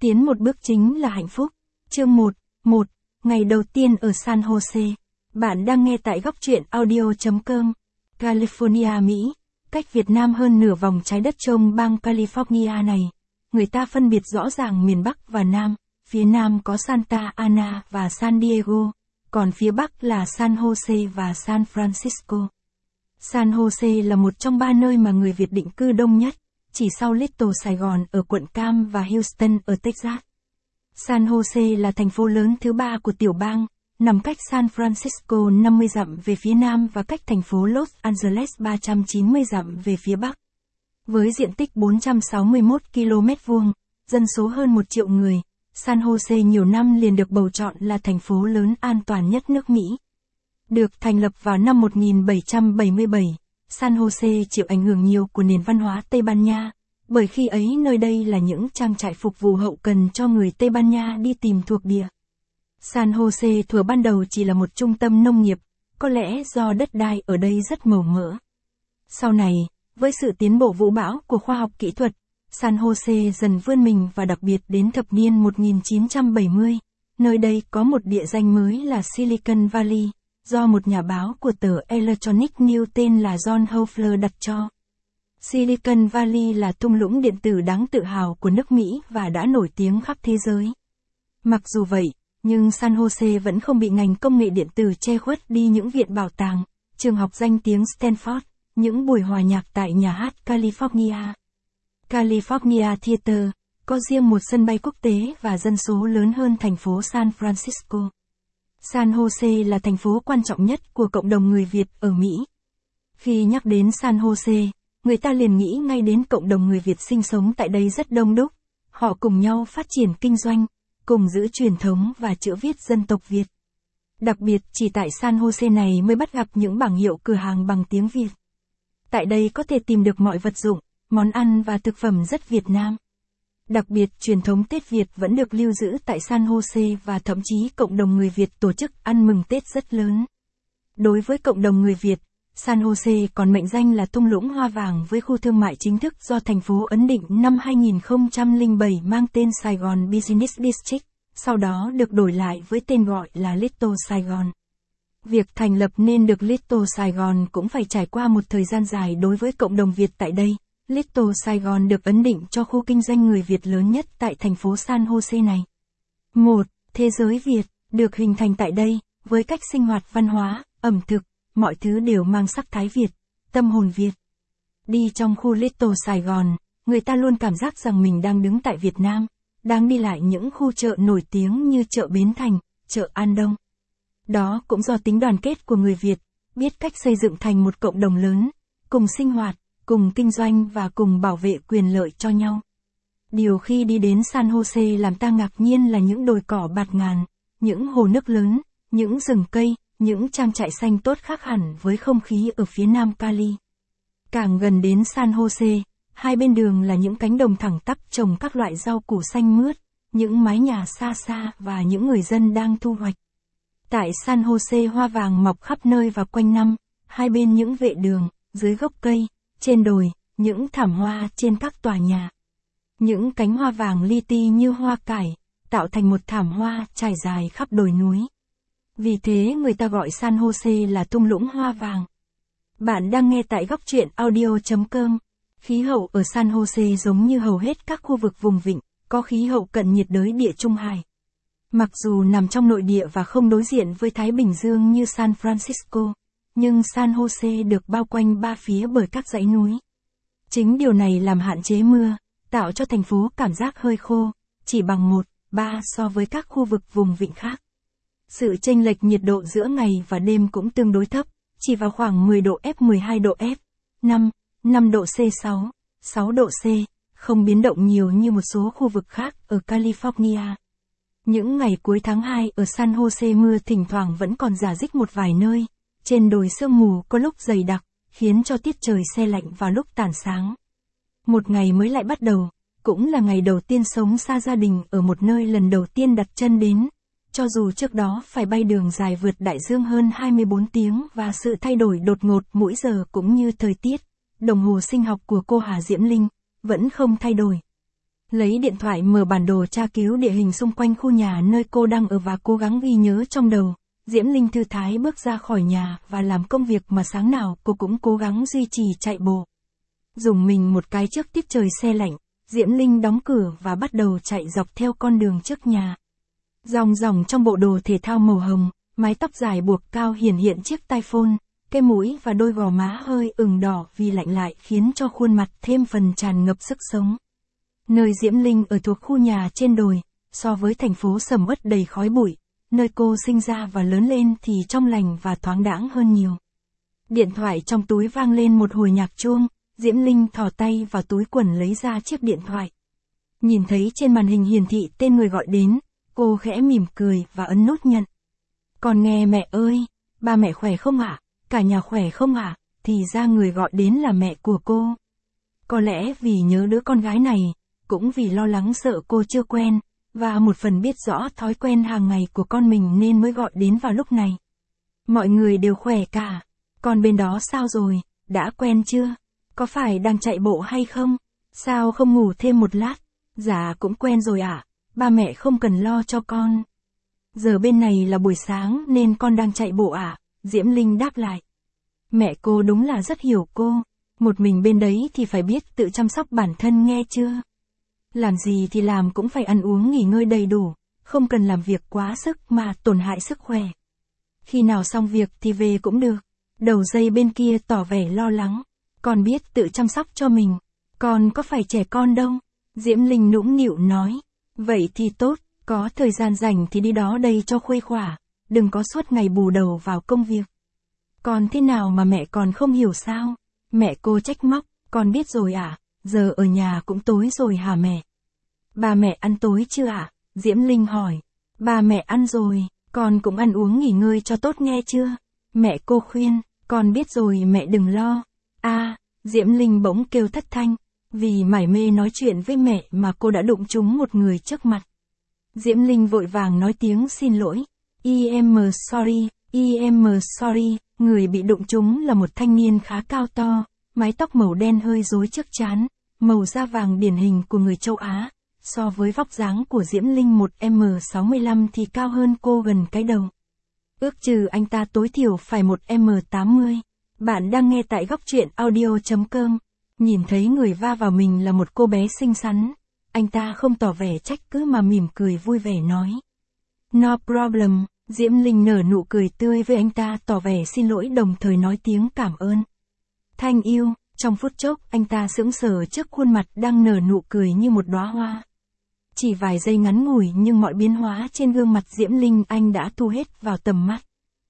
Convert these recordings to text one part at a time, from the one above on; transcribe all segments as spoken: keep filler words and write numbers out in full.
Tiến một bước chính là hạnh phúc. Chương một. một. Ngày đầu tiên ở San Jose. Bạn đang nghe tại góc truyện audio chấm com. California, Mỹ. Cách Việt Nam hơn nửa vòng trái đất trong bang California này. Người ta phân biệt rõ ràng miền Bắc và Nam. Phía Nam có Santa Ana và San Diego. Còn phía Bắc là San Jose và San Francisco. San Jose là một trong ba nơi mà người Việt định cư đông nhất, chỉ sau Little Sài Gòn ở quận Cam và Houston ở Texas. San Jose là thành phố lớn thứ ba của tiểu bang, nằm cách San Francisco năm mươi dặm về phía nam và cách thành phố Los Angeles ba trăm chín mươi dặm về phía bắc. Với diện tích bốn trăm sáu mươi mốt ki lô mét vuông, dân số hơn một triệu người, San Jose nhiều năm liền được bầu chọn là thành phố lớn an toàn nhất nước Mỹ. Được thành lập vào năm một nghìn bảy trăm bảy mươi bảy, San Jose chịu ảnh hưởng nhiều của nền văn hóa Tây Ban Nha, bởi khi ấy nơi đây là những trang trại phục vụ hậu cần cho người Tây Ban Nha đi tìm thuộc địa. San Jose thuở ban đầu chỉ là một trung tâm nông nghiệp, có lẽ do đất đai ở đây rất màu mỡ. Sau này, với sự tiến bộ vũ bão của khoa học kỹ thuật, San Jose dần vươn mình và đặc biệt đến thập niên một nghìn chín trăm bảy mươi, nơi đây có một địa danh mới là Silicon Valley, do một nhà báo của tờ Electronic News tên là John Hoefler đặt cho. Silicon Valley là thung lũng điện tử đáng tự hào của nước Mỹ và đã nổi tiếng khắp thế giới. Mặc dù vậy, nhưng San Jose vẫn không bị ngành công nghệ điện tử che khuất đi những viện bảo tàng, trường học danh tiếng Stanford, những buổi hòa nhạc tại nhà hát California. California Theater, có riêng một sân bay quốc tế và dân số lớn hơn thành phố San Francisco. San Jose là thành phố quan trọng nhất của cộng đồng người Việt ở Mỹ. Khi nhắc đến San Jose, người ta liền nghĩ ngay đến cộng đồng người Việt sinh sống tại đây rất đông đúc. Họ cùng nhau phát triển kinh doanh, cùng giữ truyền thống và chữ viết dân tộc Việt. Đặc biệt chỉ tại San Jose này mới bắt gặp những bảng hiệu cửa hàng bằng tiếng Việt. Tại đây có thể tìm được mọi vật dụng, món ăn và thực phẩm rất Việt Nam. Đặc biệt truyền thống Tết Việt vẫn được lưu giữ tại San Jose và thậm chí cộng đồng người Việt tổ chức ăn mừng Tết rất lớn. Đối với cộng đồng người Việt, San Jose còn mệnh danh là thung lũng hoa vàng với khu thương mại chính thức do thành phố ấn định năm hai nghìn không trăm lẻ bảy mang tên Sài Gòn Business District, sau đó được đổi lại với tên gọi là Little Sài Gòn. Việc thành lập nên được Little Sài Gòn cũng phải trải qua một thời gian dài đối với cộng đồng Việt tại đây. Little Sài Gòn được ấn định cho khu kinh doanh người Việt lớn nhất tại thành phố San Jose này. một. Thế giới Việt, được hình thành tại đây, với cách sinh hoạt văn hóa, ẩm thực, mọi thứ đều mang sắc thái Việt, tâm hồn Việt. Đi trong khu Little Sài Gòn, người ta luôn cảm giác rằng mình đang đứng tại Việt Nam, đang đi lại những khu chợ nổi tiếng như chợ Bến Thành, chợ An Đông. Đó cũng do tính đoàn kết của người Việt, biết cách xây dựng thành một cộng đồng lớn, cùng sinh hoạt, cùng kinh doanh và cùng bảo vệ quyền lợi cho nhau. Điều khi đi đến San Jose làm ta ngạc nhiên là những đồi cỏ bạt ngàn, những hồ nước lớn, những rừng cây, những trang trại xanh tốt khác hẳn với không khí ở phía nam Cali. Càng gần đến San Jose, hai bên đường là những cánh đồng thẳng tắp trồng các loại rau củ xanh mướt, những mái nhà xa xa và những người dân đang thu hoạch. Tại San Jose hoa vàng mọc khắp nơi và quanh năm, hai bên những vệ đường, dưới gốc cây, trên đồi, những thảm hoa trên các tòa nhà. Những cánh hoa vàng li ti như hoa cải, tạo thành một thảm hoa trải dài khắp đồi núi. Vì thế người ta gọi San Jose là thung lũng hoa vàng. Bạn đang nghe tại góc truyện audio chấm com. Khí hậu ở San Jose giống như hầu hết các khu vực vùng vịnh, có khí hậu cận nhiệt đới địa Trung Hải. Mặc dù nằm trong nội địa và không đối diện với Thái Bình Dương như San Francisco, nhưng San Jose được bao quanh ba phía bởi các dãy núi. Chính điều này làm hạn chế mưa, tạo cho thành phố cảm giác hơi khô, chỉ bằng một, ba so với các khu vực vùng vịnh khác. Sự chênh lệch nhiệt độ giữa ngày và đêm cũng tương đối thấp, chỉ vào khoảng mười độ F, mười hai độ F, năm, năm độ C, sáu, sáu độ C, không biến động nhiều như một số khu vực khác ở California. Những ngày cuối tháng hai ở San Jose mưa thỉnh thoảng vẫn còn rả rích một vài nơi, trên đồi sương mù có lúc dày đặc, khiến cho tiết trời se lạnh vào lúc tàn sáng. Một ngày mới lại bắt đầu, cũng là ngày đầu tiên sống xa gia đình ở một nơi lần đầu tiên đặt chân đến. Cho dù trước đó phải bay đường dài vượt đại dương hơn hai mươi bốn tiếng và sự thay đổi đột ngột mỗi giờ cũng như thời tiết, đồng hồ sinh học của cô Hà Diễm Linh, vẫn không thay đổi. Lấy điện thoại mở bản đồ tra cứu địa hình xung quanh khu nhà nơi cô đang ở và cố gắng ghi nhớ trong đầu. Diễm Linh thư thái bước ra khỏi nhà và làm công việc mà sáng nào cô cũng cố gắng duy trì chạy bộ. Dùng mình một cái trước tiết trời se lạnh, Diễm Linh đóng cửa và bắt đầu chạy dọc theo con đường trước nhà. Ròng ròng trong bộ đồ thể thao màu hồng, mái tóc dài buộc cao hiển hiện chiếc tai phone, cái mũi và đôi gò má hơi ửng đỏ vì lạnh lại khiến cho khuôn mặt thêm phần tràn ngập sức sống. Nơi Diễm Linh ở thuộc khu nhà trên đồi, so với thành phố sầm uất đầy khói bụi, nơi cô sinh ra và lớn lên thì trong lành và thoáng đãng hơn nhiều. Điện thoại trong túi vang lên một hồi nhạc chuông, Diễm Linh thò tay vào túi quần lấy ra chiếc điện thoại. Nhìn thấy trên màn hình hiển thị tên người gọi đến, cô khẽ mỉm cười và ấn nút nhận. Còn nghe mẹ ơi, ba mẹ khỏe không ạ? Cả nhà khỏe không ạ? Thì ra người gọi đến là mẹ của cô. Có lẽ vì nhớ đứa con gái này, cũng vì lo lắng sợ cô chưa quen, và một phần biết rõ thói quen hàng ngày của con mình nên mới gọi đến vào lúc này. Mọi người đều khỏe cả. Con bên đó sao rồi, đã quen chưa? Có phải đang chạy bộ hay không? Sao không ngủ thêm một lát? Dạ cũng quen rồi ạ, à? Ba mẹ không cần lo cho con. Giờ bên này là buổi sáng nên con đang chạy bộ ạ, à? Diễm Linh đáp lại. Mẹ cô đúng là rất hiểu cô, một mình bên đấy thì phải biết tự chăm sóc bản thân nghe chưa? Làm gì thì làm cũng phải ăn uống nghỉ ngơi đầy đủ, không cần làm việc quá sức mà tổn hại sức khỏe. Khi nào xong việc thì về cũng được. Đầu dây bên kia tỏ vẻ lo lắng. Con biết tự chăm sóc cho mình, con có phải trẻ con đâu. Diễm Linh nũng nịu nói. Vậy thì tốt, có thời gian rảnh thì đi đó đây cho khuây khỏa, đừng có suốt ngày bù đầu vào công việc. Con thế nào mà mẹ còn không hiểu sao? Mẹ cô trách móc, con biết rồi ạ, à? Giờ ở nhà cũng tối rồi hả mẹ? Ba mẹ ăn tối chưa ạ? À? Diễm Linh hỏi. Ba mẹ ăn rồi, con cũng ăn uống nghỉ ngơi cho tốt nghe chưa? Mẹ cô khuyên, con biết rồi mẹ đừng lo. A, à, Diễm Linh bỗng kêu thất thanh, vì mải mê nói chuyện với mẹ mà cô đã đụng trúng một người trước mặt. Diễm Linh vội vàng nói tiếng xin lỗi. I am sorry, I am sorry, người bị đụng trúng là một thanh niên khá cao to, mái tóc màu đen hơi rối trước trán, màu da vàng điển hình của người châu Á. So với vóc dáng của Diễm Linh một mét sáu mươi lăm thì cao hơn cô gần cái đầu. Ước chừng anh ta tối thiểu phải một mét tám mươi. Bạn đang nghe tại góc truyện audio chấm com. Nhìn thấy người va vào mình là một cô bé xinh xắn. Anh ta không tỏ vẻ trách cứ mà mỉm cười vui vẻ nói. No problem, Diễm Linh nở nụ cười tươi với anh ta tỏ vẻ xin lỗi đồng thời nói tiếng cảm ơn. Thanh yêu, trong phút chốc anh ta sững sờ trước khuôn mặt đang nở nụ cười như một đóa hoa. Chỉ vài giây ngắn ngủi nhưng mọi biến hóa trên gương mặt Diễm Linh anh đã thu hết vào tầm mắt.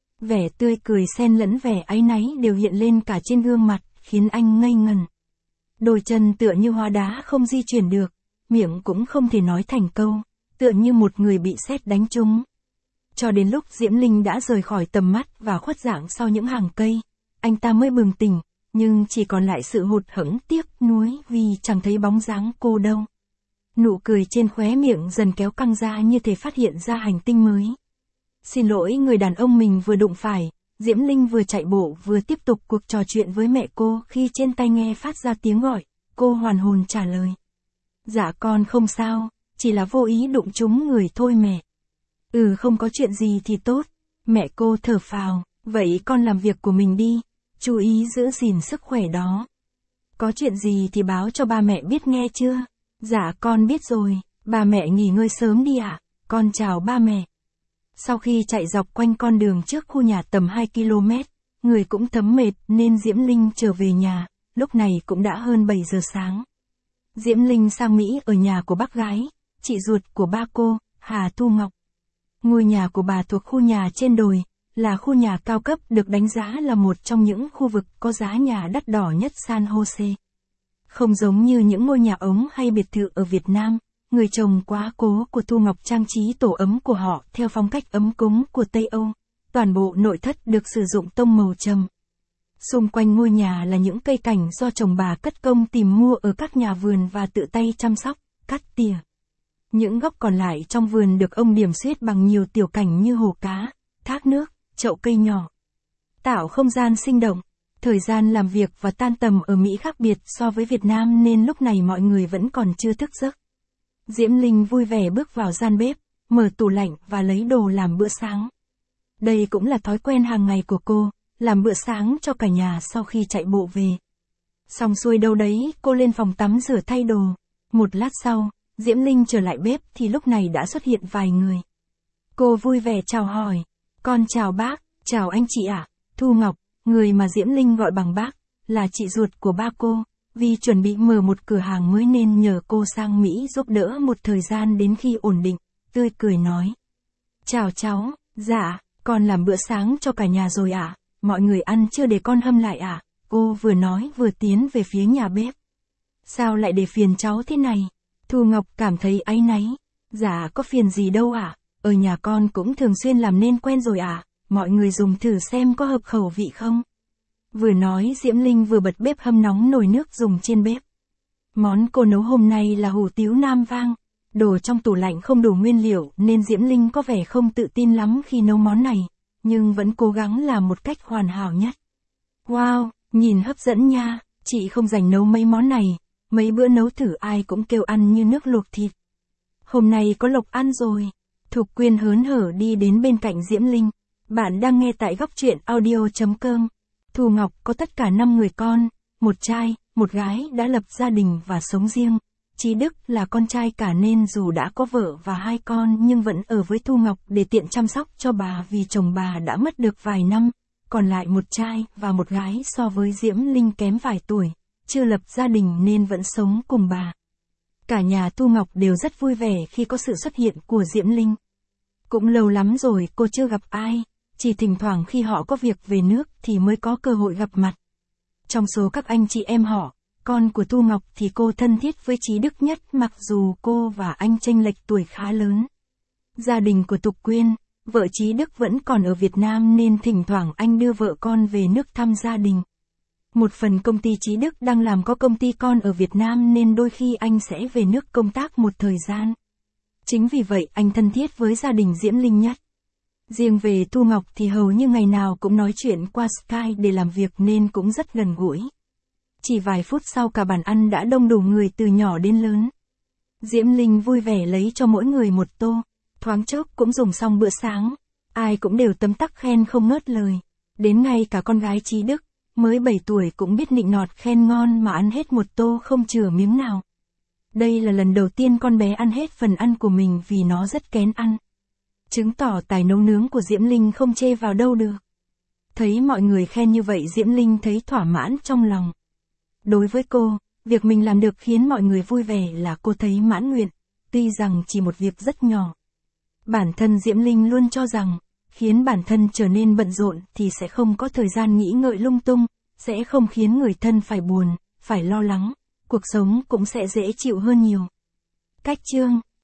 Vẻ tươi cười xen lẫn vẻ áy náy đều hiện lên cả trên gương mặt, khiến anh ngây ngần. Đôi chân tựa như hóa đá không di chuyển được, miệng cũng không thể nói thành câu, tựa như một người bị sét đánh trúng. Cho đến lúc Diễm Linh đã rời khỏi tầm mắt và khuất dạng sau những hàng cây, anh ta mới bừng tỉnh, nhưng chỉ còn lại sự hụt hẫng tiếc nuối vì chẳng thấy bóng dáng cô đâu. Nụ cười trên khóe miệng dần kéo căng ra như thể phát hiện ra hành tinh mới. Xin lỗi người đàn ông mình vừa đụng phải, Diễm Linh vừa chạy bộ vừa tiếp tục cuộc trò chuyện với mẹ cô khi trên tai nghe phát ra tiếng gọi, cô hoàn hồn trả lời. Dạ con không sao, chỉ là vô ý đụng trúng người thôi mẹ. Ừ không có chuyện gì thì tốt, mẹ cô thở phào, vậy con làm việc của mình đi, chú ý giữ gìn sức khỏe đó. Có chuyện gì thì báo cho ba mẹ biết nghe chưa? Dạ con biết rồi, ba mẹ nghỉ ngơi sớm đi ạ, à? Con chào ba mẹ. Sau khi chạy dọc quanh con đường trước khu nhà tầm hai ki lô mét, người cũng thấm mệt nên Diễm Linh trở về nhà, lúc này cũng đã hơn bảy giờ sáng. Diễm Linh sang Mỹ ở nhà của bác gái, chị ruột của ba cô, Hà Thu Ngọc. Ngôi nhà của bà thuộc khu nhà trên đồi, là khu nhà cao cấp được đánh giá là một trong những khu vực có giá nhà đắt đỏ nhất San Jose. Không giống như những ngôi nhà ống hay biệt thự ở Việt Nam, người chồng quá cố của Thu Ngọc trang trí tổ ấm của họ theo phong cách ấm cúng của Tây Âu. Toàn bộ nội thất được sử dụng tông màu trầm. Xung quanh ngôi nhà là những cây cảnh do chồng bà cất công tìm mua ở các nhà vườn và tự tay chăm sóc, cắt tỉa. Những góc còn lại trong vườn được ông điểm xuyết bằng nhiều tiểu cảnh như hồ cá, thác nước, chậu cây nhỏ. Tạo không gian sinh động. Thời gian làm việc và tan tầm ở Mỹ khác biệt so với Việt Nam nên lúc này mọi người vẫn còn chưa thức giấc. Diễm Linh vui vẻ bước vào gian bếp, mở tủ lạnh và lấy đồ làm bữa sáng. Đây cũng là thói quen hàng ngày của cô, làm bữa sáng cho cả nhà sau khi chạy bộ về. Xong xuôi đâu đấy, cô lên phòng tắm rửa thay đồ. Một lát sau, Diễm Linh trở lại bếp thì lúc này đã xuất hiện vài người. Cô vui vẻ chào hỏi. Con chào bác, chào anh chị ạ. Thu Ngọc, người mà Diễm Linh gọi bằng bác, là chị ruột của ba cô, vì chuẩn bị mở một cửa hàng mới nên nhờ cô sang Mỹ giúp đỡ một thời gian đến khi ổn định, tươi cười nói. Chào cháu, dạ, con làm bữa sáng cho cả nhà rồi ạ, à? Mọi người ăn chưa để con hâm lại ạ? À? Cô vừa nói vừa tiến về phía nhà bếp. Sao lại để phiền cháu thế này? Thu Ngọc cảm thấy áy náy. Dạ có phiền gì đâu ạ, à? Ở nhà con cũng thường xuyên làm nên quen rồi ạ, à? Mọi người dùng thử xem có hợp khẩu vị không? Vừa nói Diễm Linh vừa bật bếp hâm nóng nồi nước dùng trên bếp. Món cô nấu hôm nay là hủ tiếu Nam Vang. Đồ trong tủ lạnh không đủ nguyên liệu nên Diễm Linh có vẻ không tự tin lắm khi nấu món này, nhưng vẫn cố gắng làm một cách hoàn hảo nhất. Wow, nhìn hấp dẫn nha, chị không rảnh nấu mấy món này, mấy bữa nấu thử ai cũng kêu ăn như nước luộc thịt. Hôm nay có lộc ăn rồi. Thục Quyên hớn hở đi đến bên cạnh Diễm Linh. Bạn đang nghe tại góc truyện audio.com. Thu Ngọc có tất cả năm người con, một trai, một gái đã lập gia đình và sống riêng. Chí Đức là con trai cả nên dù đã có vợ và hai con nhưng vẫn ở với Thu Ngọc để tiện chăm sóc cho bà vì chồng bà đã mất được vài năm. Còn lại một trai và một gái so với Diễm Linh kém vài tuổi, chưa lập gia đình nên vẫn sống cùng bà. Cả nhà Thu Ngọc đều rất vui vẻ khi có sự xuất hiện của Diễm Linh. Cũng lâu lắm rồi cô chưa gặp ai, chỉ thỉnh thoảng khi họ có việc về nước thì mới có cơ hội gặp mặt. Trong số các anh chị em họ, con của Thu Ngọc thì cô thân thiết với Chí Đức nhất mặc dù cô và anh chênh lệch tuổi khá lớn. Gia đình của Thục Quyên, vợ Chí Đức vẫn còn ở Việt Nam nên thỉnh thoảng anh đưa vợ con về nước thăm gia đình. Một phần công ty Chí Đức đang làm có công ty con ở Việt Nam nên đôi khi anh sẽ về nước công tác một thời gian. Chính vì vậy anh thân thiết với gia đình Diễm Linh nhất. Riêng về Thu Ngọc thì hầu như ngày nào cũng nói chuyện qua Skype để làm việc nên cũng rất gần gũi. Chỉ vài phút sau cả bàn ăn đã đông đủ người từ nhỏ đến lớn. Diễm Linh vui vẻ lấy cho mỗi người một tô, thoáng chốc cũng dùng xong bữa sáng. Ai cũng đều tấm tắc khen không ngớt lời. Đến ngay cả con gái Chí Đức, mới bảy tuổi cũng biết nịnh nọt khen ngon mà ăn hết một tô không chừa miếng nào. Đây là lần đầu tiên con bé ăn hết phần ăn của mình vì nó rất kén ăn. Chứng tỏ tài nấu nướng của Diễm Linh không chê vào đâu được. Thấy mọi người khen như vậy Diễm Linh thấy thỏa mãn trong lòng. Đối với cô, việc mình làm được khiến mọi người vui vẻ là cô thấy mãn nguyện, tuy rằng chỉ một việc rất nhỏ. Bản thân Diễm Linh luôn cho rằng, khiến bản thân trở nên bận rộn thì sẽ không có thời gian nghĩ ngợi lung tung, sẽ không khiến người thân phải buồn, phải lo lắng, cuộc sống cũng sẽ dễ chịu hơn nhiều. Cách chương